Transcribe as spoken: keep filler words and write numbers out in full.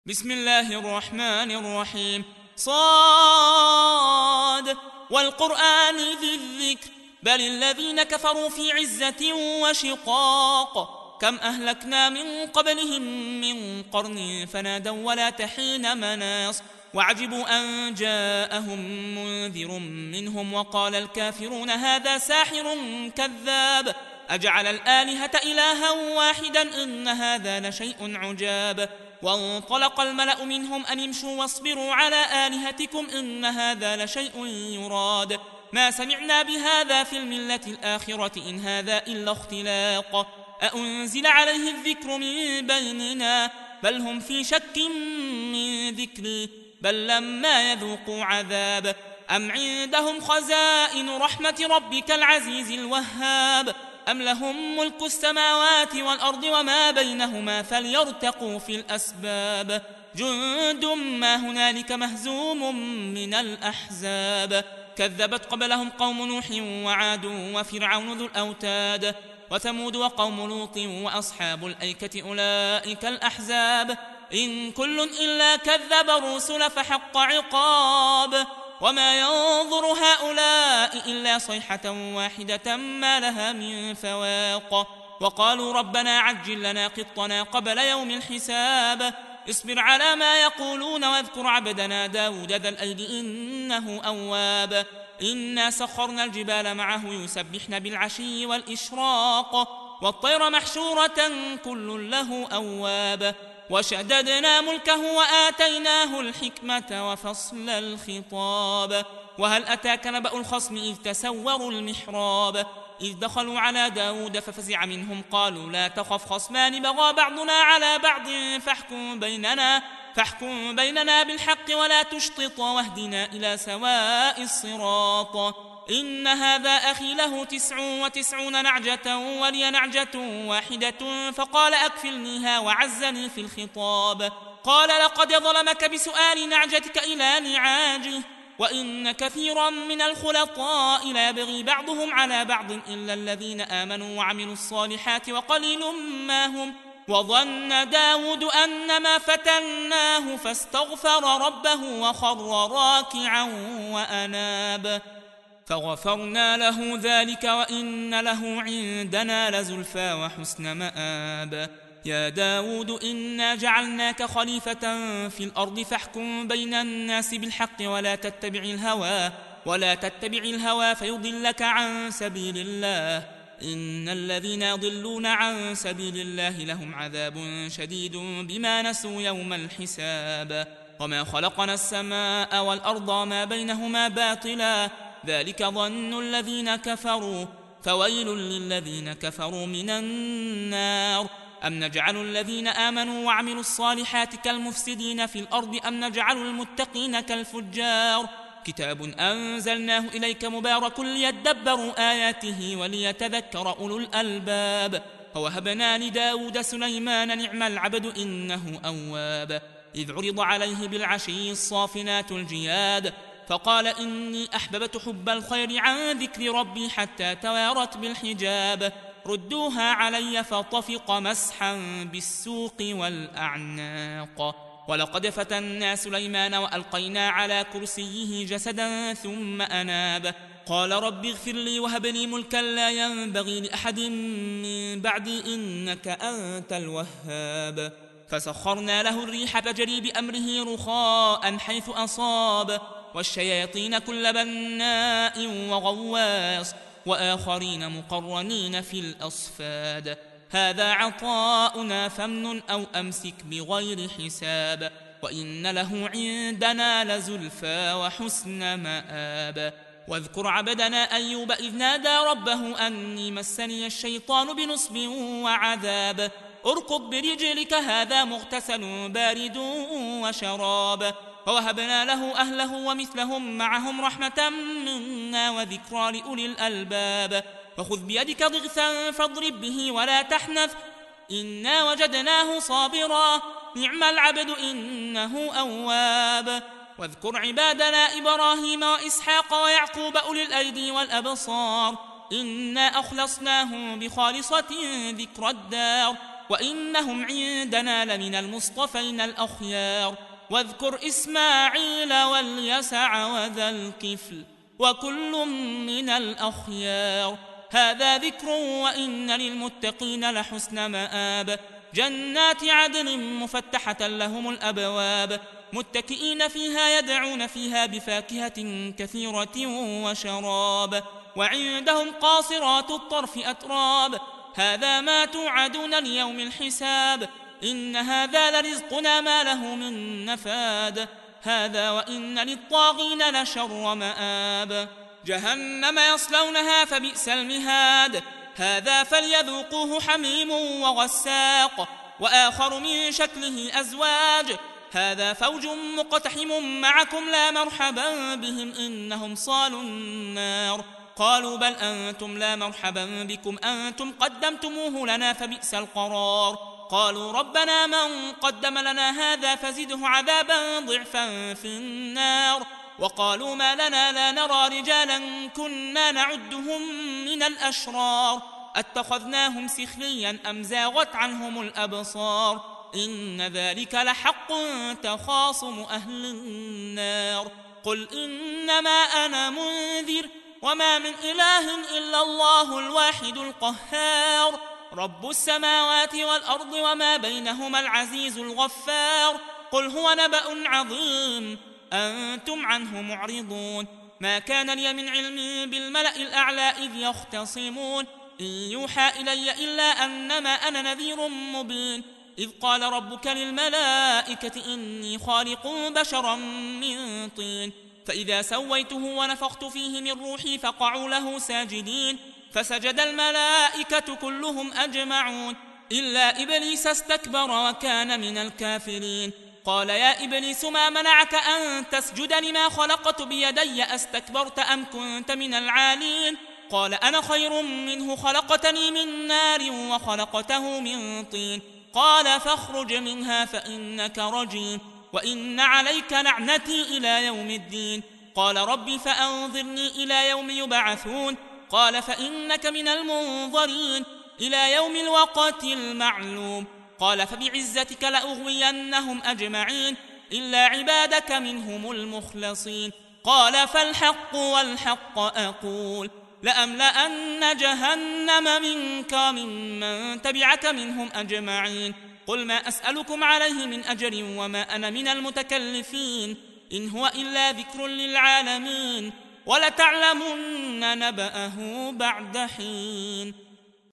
بسم الله الرحمن الرحيم. صاد والقرآن ذي الذكر بل الذين كفروا في عزة وشقاق. كم أهلكنا من قبلهم من قرن فنادوا ولا تحين مناص وعجبوا أن جاءهم منذر منهم وقال الكافرون هذا ساحر كذاب أجعل الآلهة إلها واحدا إن هذا لشيء عجاب. وانطلق الملأ منهم أن امشوا واصبروا على آلهتكم إن هذا لشيء يراد ما سمعنا بهذا في الملة الآخرة إن هذا إلا اختلاق أأنزل عليه الذكر من بيننا بل هم في شك من ذكري بل لما يذوقوا عذاب أم عندهم خزائن رحمة ربك العزيز الوهاب أم لهم ملك السماوات والأرض وما بينهما فليرتقوا في الأسباب جند ما هنالك مهزوم من الأحزاب كذبت قبلهم قوم نوح وعاد وفرعون ذو الأوتاد وثمود وقوم لوط وأصحاب الأيكة أولئك الأحزاب إن كل إلا كذب الرسل فحق عقاب وما ينظر هؤلاء إلا صيحة واحدة ما لها من فواق وقالوا ربنا عجل لنا قطنا قبل يوم الحساب اصبر على ما يقولون واذكر عبدنا داود ذا الأيد إنه أواب إنا سخرنا الجبال معه يسبحن بالعشي والإشراق والطير محشورة كل له أواب وشددنا ملكه وآتيناه الحكمة وفصل الخطاب وهل أتاك نبأ الخصم إذ تسوروا المحراب إذ دخلوا على داود ففزع منهم قالوا لا تخف خصمان بغى بعضنا على بعض فاحكم بيننا فاحكم بيننا بالحق ولا تشطط واهدنا إلى سواء الصراط إن هذا أخي له تسع وتسعون نعجة ولي نعجة واحدة فقال أكفلنيها وعزني في الخطاب قال لقد ظلمك بسؤال نعجتك إلى نعاجه وإن كثيرا من الخلطاء لا يبغي بعضهم على بعض إلا الذين آمنوا وعملوا الصالحات وقليل ما هم وظن داود أنما فتناه فاستغفر ربه وخر راكعا وأناب فغفرنا له ذلك وإن له عندنا لزلفى وحسن مآب يا داود إنا جعلناك خليفة في الأرض فاحكم بين الناس بالحق ولا تتبع الهوى ولا تتبع الهوى فيضلك عن سبيل الله إن الذين يضلون عن سبيل الله لهم عذاب شديد بما نسوا يوم الحساب وما خلقنا السماء والأرض وما بينهما باطلا ذلك ظن الذين كفروا فويل للذين كفروا من النار أم نجعل الذين آمنوا وعملوا الصالحات كالمفسدين في الأرض أم نجعل المتقين كالفجار كتاب أنزلناه إليك مبارك ليدبروا آياته وليتذكر أولو الألباب ووهبنا لداود سليمان نعم العبد إنه أواب إذ عرض عليه بالعشي الصافنات الجياد فقال إني أحببت حب الخير عن ذكر ربي حتى توارت بالحجاب ردوها علي فطفق مسحا بالسوق والأعناق ولقد فتنا سليمان وألقينا على كرسيه جسدا ثم أناب قال رب اغفر لي وهب لي ملكا لا ينبغي لأحد من بعدي إنك أنت الوهاب فسخرنا له الريح تجري بأمره رخاء حيث أصاب والشياطين كل بناء وغواص وآخرين مقرنين في الأصفاد هذا عطاؤنا فامنن أو أمسك بغير حساب وإن له عندنا لزلفى وحسن مآب واذكر عبدنا أيوب إذ نادى ربه أني مسني الشيطان بنصب وعذاب اركض برجلك هذا مغتسل بارد وشراب ووهبنا له أهله ومثلهم معهم رحمة منا وذكرى لأولي الألباب وخذ بيدك ضغثا فاضرب به ولا تحنث إنا وجدناه صابرا نعم العبد إنه أواب واذكر عبادنا إبراهيم وإسحاق ويعقوب أولي الأيدي والأبصار إنا أخلصناهم بخالصة ذكر الدار وإنهم عندنا لمن المصطفين الأخيار واذكر إسماعيل واليسع وذا الكفل وكل من الأخيار هذا ذكر وإن للمتقين لحسن مآب جنات عدن مفتحة لهم الأبواب متكئين فيها يدعون فيها بفاكهة كثيرة وشراب وعندهم قاصرات الطرف أتراب هذا ما توعدون ليوم الحساب إن هذا لرزقنا ما له من نفاد هذا وإن للطاغين لشر مآب جهنم يصلونها فبئس المهاد هذا فليذوقوه حميم وغساق وآخر من شكله أزواج هذا فوج مقتحم معكم لا مرحبا بهم إنهم صالوا النار قالوا بل أنتم لا مرحبا بكم أنتم قدمتموه لنا فبئس القرار قالوا ربنا من قدم لنا هذا فزده عذابا ضعفا في النار وقالوا ما لنا لا نرى رجالا كنا نعدهم من الأشرار اتخذناهم سخريا أم زاغت عنهم الأبصار إن ذلك لحق تخاصم أهل النار قل إنما أنا منذر وما من إله إلا الله الواحد القهار رب السماوات والأرض وما بينهما العزيز الغفار قل هو نبأ عظيم أنتم عنه معرضون ما كان لي من علم بالملأ الأعلى إذ يختصمون إن يوحى إلي إلا أنما أنا نذير مبين إذ قال ربك للملائكة إني خالق بشرا من طين فإذا سويته ونفخت فيه من روحي فقعوا له ساجدين فسجد الملائكة كلهم أجمعون إلا إبليس استكبر وكان من الكافرين قال يا إبليس ما منعك أن تسجد لما خلقت بيدي أستكبرت أم كنت من العالين قال أنا خير منه خلقتني من نار وخلقته من طين قال فاخرج منها فإنك رجيم وإن عليك لعنتي إلى يوم الدين قال رب فأنظرني إلى يوم يبعثون قال فإنك من المنظرين إلى يوم الوقت المعلوم قال فبعزتك لأغوينهم أجمعين إلا عبادك منهم المخلصين قال فالحق والحق أقول لأملأن جهنم منك وممن تبعك منهم أجمعين قل ما أسألكم عليه من أجر وما أنا من المتكلفين إن هو إلا ذكر للعالمين ولتعلمن نبأه بعد حين